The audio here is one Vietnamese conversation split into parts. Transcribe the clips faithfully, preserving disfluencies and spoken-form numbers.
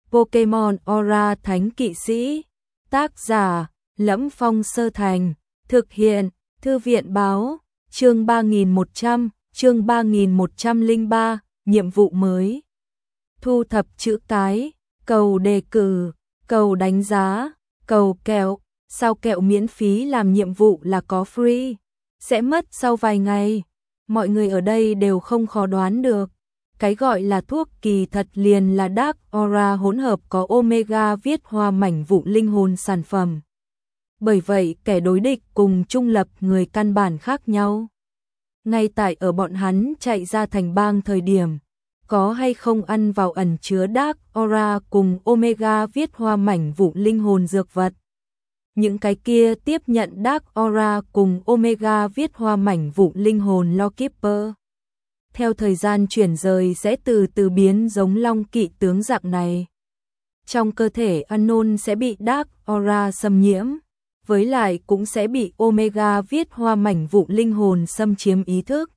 Pokemon Aura Thánh Kỵ Sĩ. Tác giả: Lẫm Phong Sơ Thành. Thực hiện: Thư viện báo. Chương ba nghìn một trăm, chương ba nghìn một trăm lẻ ba, nhiệm vụ mới. Thu thập chữ cái, cầu đề cử, cầu đánh giá, cầu kẹo. Sao kẹo miễn phí làm nhiệm vụ là có free, sẽ mất sau vài ngày. Mọi người ở đây đều không khó đoán được. Cái gọi là thuốc kỳ thật liền là Dark Aura hỗn hợp có Omega viết hoa mảnh vụ linh hồn sản phẩm. Bởi vậy kẻ đối địch cùng trung lập người căn bản khác nhau. Ngay tại ở bọn hắn chạy ra thành bang thời điểm, có hay không ăn vào ẩn chứa Dark Aura cùng Omega viết hoa mảnh vụ linh hồn dược vật. Những cái kia tiếp nhận Dark Aura cùng Omega viết hoa mảnh vụ linh hồn Lawkeeper. Theo thời gian chuyển rời sẽ từ từ biến giống long kỵ tướng dạng này. Trong cơ thể Unknown sẽ bị Dark Aura xâm nhiễm, với lại cũng sẽ bị Omega viết hoa mảnh vụ linh hồn xâm chiếm ý thức,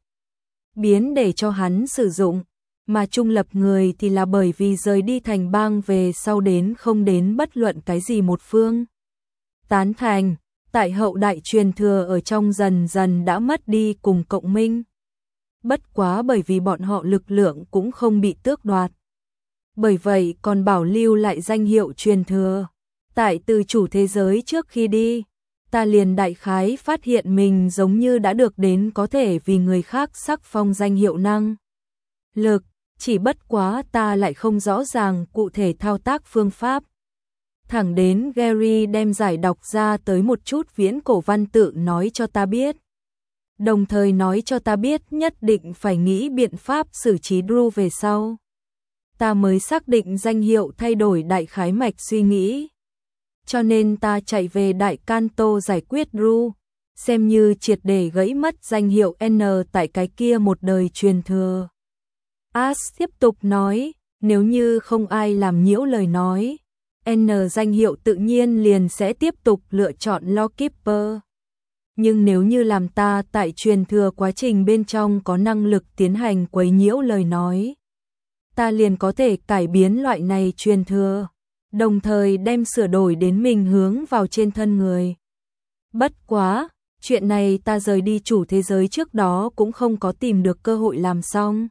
biến để cho hắn sử dụng. Mà trung lập người thì là bởi vì rời đi thành bang về sau đến không đến bất luận cái gì một phương tán thành, tại hậu đại truyền thừa ở trong dần dần đã mất đi cùng cộng minh. Bất quá bởi vì bọn họ lực lượng cũng không bị tước đoạt, bởi vậy còn bảo lưu lại danh hiệu truyền thừa. Tại từ chủ thế giới trước khi đi, ta liền đại khái phát hiện mình giống như đã được đến có thể vì người khác sắc phong danh hiệu năng lực, chỉ bất quá ta lại không rõ ràng cụ thể thao tác phương pháp. Thẳng đến Gary đem giải đọc ra tới một chút viễn cổ văn tự nói cho ta biết. Đồng thời nói cho ta biết nhất định phải nghĩ biện pháp xử trí Drew về sau. Ta mới xác định danh hiệu thay đổi đại khái mạch suy nghĩ. Cho nên ta chạy về Đại Canto giải quyết Drew, xem như triệt để gãy mất danh hiệu N tại cái kia một đời truyền thừa. Ash tiếp tục nói, nếu như không ai làm nhiễu lời nói, N danh hiệu tự nhiên liền sẽ tiếp tục lựa chọn Lawkeeper. Nhưng nếu như làm ta tại truyền thừa quá trình bên trong có năng lực tiến hành quấy nhiễu lời nói, ta liền có thể cải biến loại này truyền thừa, đồng thời đem sửa đổi đến mình hướng vào trên thân người. Bất quá, chuyện này ta rời đi chủ thế giới trước đó cũng không có tìm được cơ hội làm xong.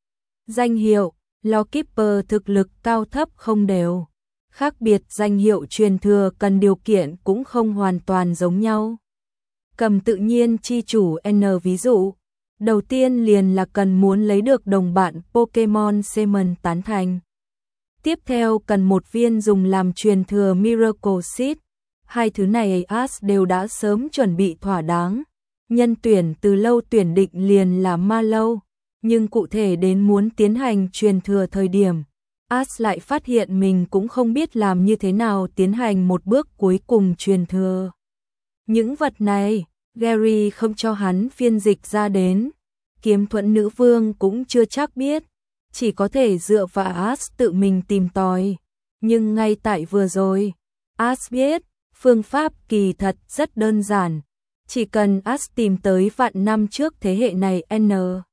Danh hiệu Lawkeeper thực lực cao thấp không đều, khác biệt danh hiệu truyền thừa cần điều kiện cũng không hoàn toàn giống nhau. Cầm tự nhiên chi chủ N ví dụ, đầu tiên liền là cần muốn lấy được đồng bạn Pokemon Semen tán thành. Tiếp theo cần một viên dùng làm truyền thừa Miracle Seed. Hai thứ này Ash đều đã sớm chuẩn bị thỏa đáng. Nhân tuyển từ lâu tuyển định liền là Mallow, nhưng cụ thể đến muốn tiến hành truyền thừa thời điểm, Ash lại phát hiện mình cũng không biết làm như thế nào tiến hành một bước cuối cùng truyền thừa. Những vật này, Gary không cho hắn phiên dịch ra đến, Kiếm Thuẫn Nữ Vương cũng chưa chắc biết, chỉ có thể dựa vào Ash tự mình tìm tòi. Nhưng ngay tại vừa rồi, Ash biết, phương pháp kỳ thật rất đơn giản, chỉ cần Ash tìm tới vạn năm trước thế hệ này N,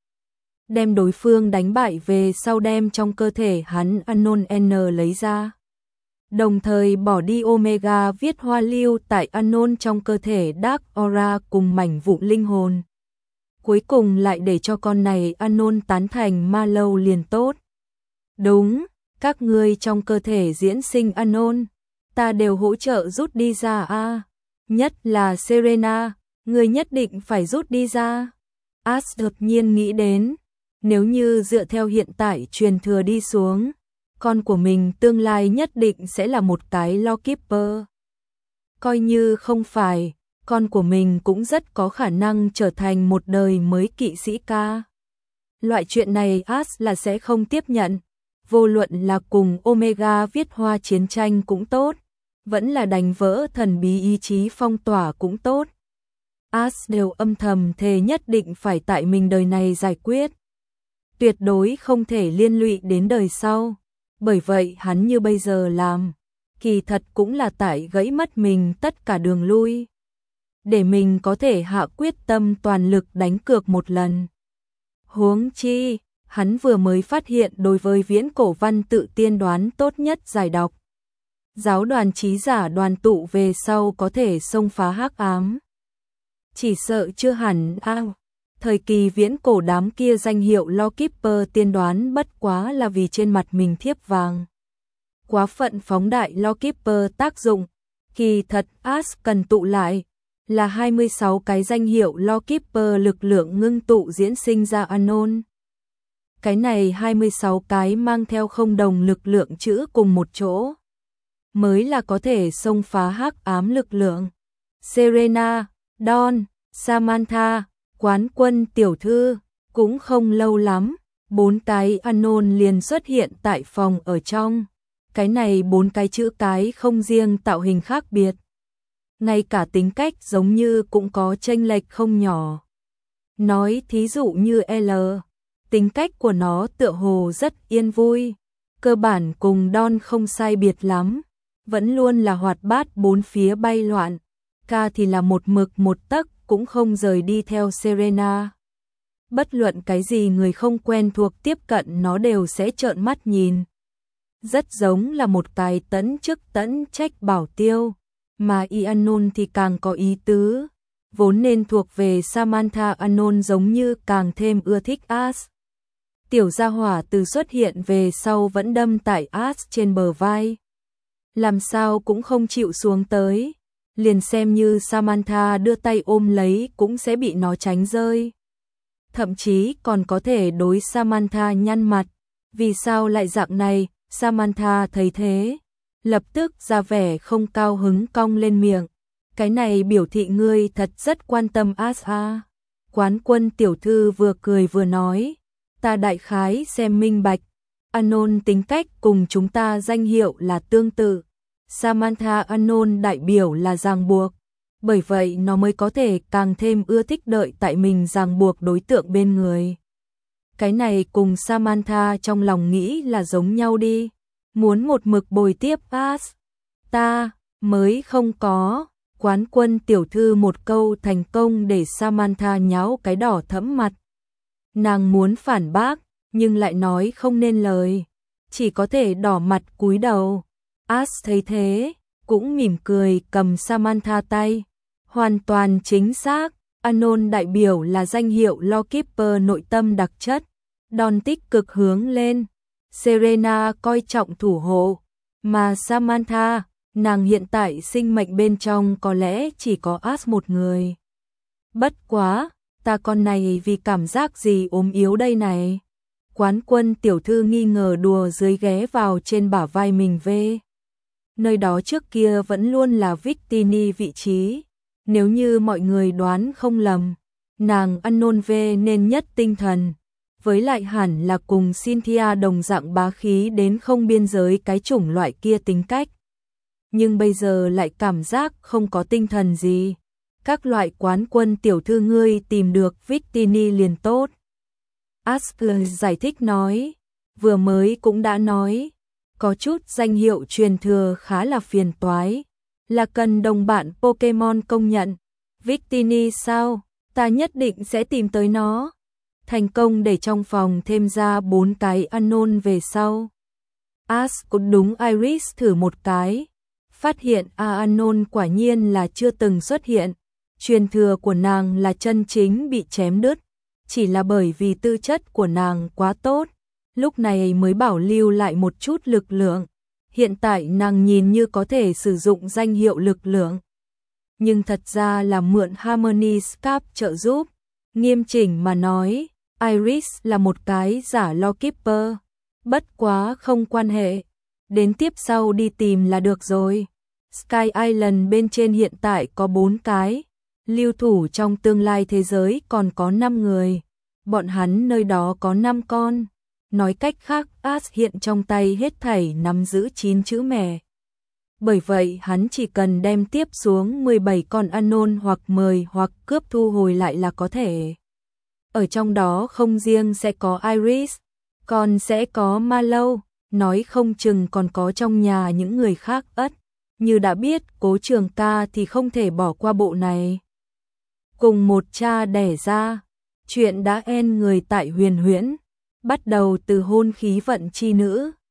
đem đối phương đánh bại về sau đem trong cơ thể hắn Unknown N lấy ra. Đồng thời bỏ đi Omega viết hoa lưu tại Unknown trong cơ thể Dark Aura cùng mảnh vụ linh hồn. Cuối cùng lại để cho con này Unknown tán thành Mallow liền tốt. Đúng, các ngươi trong cơ thể diễn sinh Unknown, ta đều hỗ trợ rút đi ra a. À, nhất là Serena, ngươi nhất định phải rút đi ra. Ash đột nhiên nghĩ đến, nếu như dựa theo hiện tại truyền thừa đi xuống, con của mình tương lai nhất định sẽ là một cái Lawkeeper. Coi như không phải, con của mình cũng rất có khả năng trở thành một đời mới kỵ sĩ ca. Loại chuyện này Ash là sẽ không tiếp nhận, vô luận là cùng Omega viết hoa chiến tranh cũng tốt, vẫn là đánh vỡ thần bí ý chí phong tỏa cũng tốt. Ash đều âm thầm thề nhất định phải tại mình đời này giải quyết. Tuyệt đối không thể liên lụy đến đời sau. Bởi vậy hắn như bây giờ làm, kỳ thật cũng là tại gãy mất mình tất cả đường lui, để mình có thể hạ quyết tâm toàn lực đánh cược một lần. Huống chi, hắn vừa mới phát hiện đối với viễn cổ văn tự tiên đoán tốt nhất giải đọc. Giáo đoàn trí giả đoàn tụ về sau có thể xông phá hắc ám. Chỉ sợ chưa hẳn a. Thời kỳ viễn cổ đám kia danh hiệu Lawkeeper tiên đoán bất quá là vì trên mặt mình thiếp vàng. Quá phận phóng đại Lawkeeper tác dụng, kỳ thật As cần tụ lại là hai mươi sáu cái danh hiệu Lawkeeper lực lượng ngưng tụ diễn sinh ra Anon. Cái này hai mươi sáu cái mang theo không đồng lực lượng chữ cùng một chỗ, mới là có thể xông phá hắc ám lực lượng. Serena, Dawn, Samantha, quán quân tiểu thư, cũng không lâu lắm, bốn cái Anon liền xuất hiện tại phòng ở trong. Cái này bốn cái chữ cái không riêng tạo hình khác biệt, ngay cả tính cách giống như cũng có chênh lệch không nhỏ. Nói thí dụ như L, tính cách của nó tựa hồ rất yên vui, cơ bản cùng Dawn không sai biệt lắm, vẫn luôn là hoạt bát bốn phía bay loạn. K thì là một mực một tấc cũng không rời đi theo Serena. Bất luận cái gì người không quen thuộc tiếp cận nó đều sẽ trợn mắt nhìn. Rất giống là một cái tấn chức tấn trách bảo tiêu, mà y Anon thì càng có ý tứ, vốn nên thuộc về Samantha Anon giống như càng thêm ưa thích As. Tiểu gia hỏa từ xuất hiện về sau vẫn đâm tại As trên bờ vai, làm sao cũng không chịu xuống tới, liền xem như Samantha đưa tay ôm lấy cũng sẽ bị nó tránh rơi. Thậm chí còn có thể đối Samantha nhăn mặt, vì sao lại dạng này? Samantha thấy thế, lập tức ra vẻ không cao hứng cong lên miệng. Cái này biểu thị ngươi thật rất quan tâm As a. Quán quân tiểu thư vừa cười vừa nói, ta đại khái xem minh bạch, Anon tính cách cùng chúng ta danh hiệu là tương tự. Samantha Anon đại biểu là ràng buộc, bởi vậy nó mới có thể càng thêm ưa thích đợi tại mình ràng buộc đối tượng bên người. Cái này cùng Samantha trong lòng nghĩ là giống nhau đi, muốn một mực bồi tiếp As. Ta mới không có. Quán quân tiểu thư một câu thành công để Samantha nháo cái đỏ thẫm mặt. Nàng muốn phản bác, nhưng lại nói không nên lời, chỉ có thể đỏ mặt cúi đầu. As thấy thế, cũng mỉm cười cầm Samantha tay. Hoàn toàn chính xác, Anon đại biểu là danh hiệu Lawkeeper nội tâm đặc chất. Dawn tích cực hướng lên, Serena coi trọng thủ hộ, mà Samantha, nàng hiện tại sinh mệnh bên trong có lẽ chỉ có As một người. Bất quá, ta con này vì cảm giác gì ốm yếu đây này. Quán quân tiểu thư nghi ngờ đùa dưới ghé vào trên bả vai mình về. Nơi đó trước kia vẫn luôn là Victini vị trí. Nếu như mọi người đoán không lầm, nàng Anon về nên nhất tinh thần. Với lại hẳn là cùng Cynthia đồng dạng bá khí đến không biên giới cái chủng loại kia tính cách. Nhưng bây giờ lại cảm giác không có tinh thần gì. Các loại quán quân tiểu thư ngươi tìm được Victini liền tốt. Asper giải thích nói, vừa mới cũng đã nói, có chút danh hiệu truyền thừa khá là phiền toái, là cần đồng bạn Pokemon công nhận. Victini sao? Ta nhất định sẽ tìm tới nó. Thành công để trong phòng thêm ra bốn cái Anon về sau. As cũng đúng Iris thử một cái, phát hiện A Anon quả nhiên là chưa từng xuất hiện. Truyền thừa của nàng là chân chính bị chém đứt, chỉ là bởi vì tư chất của nàng quá tốt, lúc này mới bảo lưu lại một chút lực lượng. Hiện tại nàng nhìn như có thể sử dụng danh hiệu lực lượng, nhưng thật ra là mượn Harmony Scarf trợ giúp. Nghiêm chỉnh mà nói, Iris là một cái giả Lawkeeper, bất quá không quan hệ, đến tiếp sau đi tìm là được rồi. Sky Island bên trên hiện tại có bốn cái, lưu thủ trong tương lai thế giới còn có năm người, bọn hắn nơi đó có năm con. Nói cách khác, As hiện trong tay hết thảy nắm giữ chín chữ mẹ. Bởi vậy hắn chỉ cần đem tiếp xuống mười bảy con Anon hoặc mời hoặc cướp thu hồi lại là có thể. Ở trong đó không riêng sẽ có Iris, còn sẽ có Mallow, nói không chừng còn có trong nhà những người khác ất. Như đã biết, Cố Trường Ca thì không thể bỏ qua bộ này. Cùng một cha đẻ ra, chuyện đã en người tại Huyền Huyễn. bắt đầu từ hôn khí vận chi nữ.